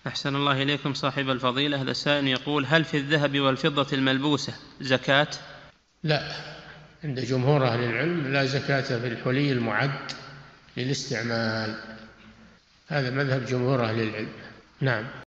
أحسن الله إليكم صاحب الفضيلة. هذا السائل يقول: هل في الذهب والفضة الملبوسة زكاة؟ لا، عند جمهور أهل العلم لا زكاة في الحلي المعد للاستعمال، هذا مذهب جمهور أهل العلم. نعم.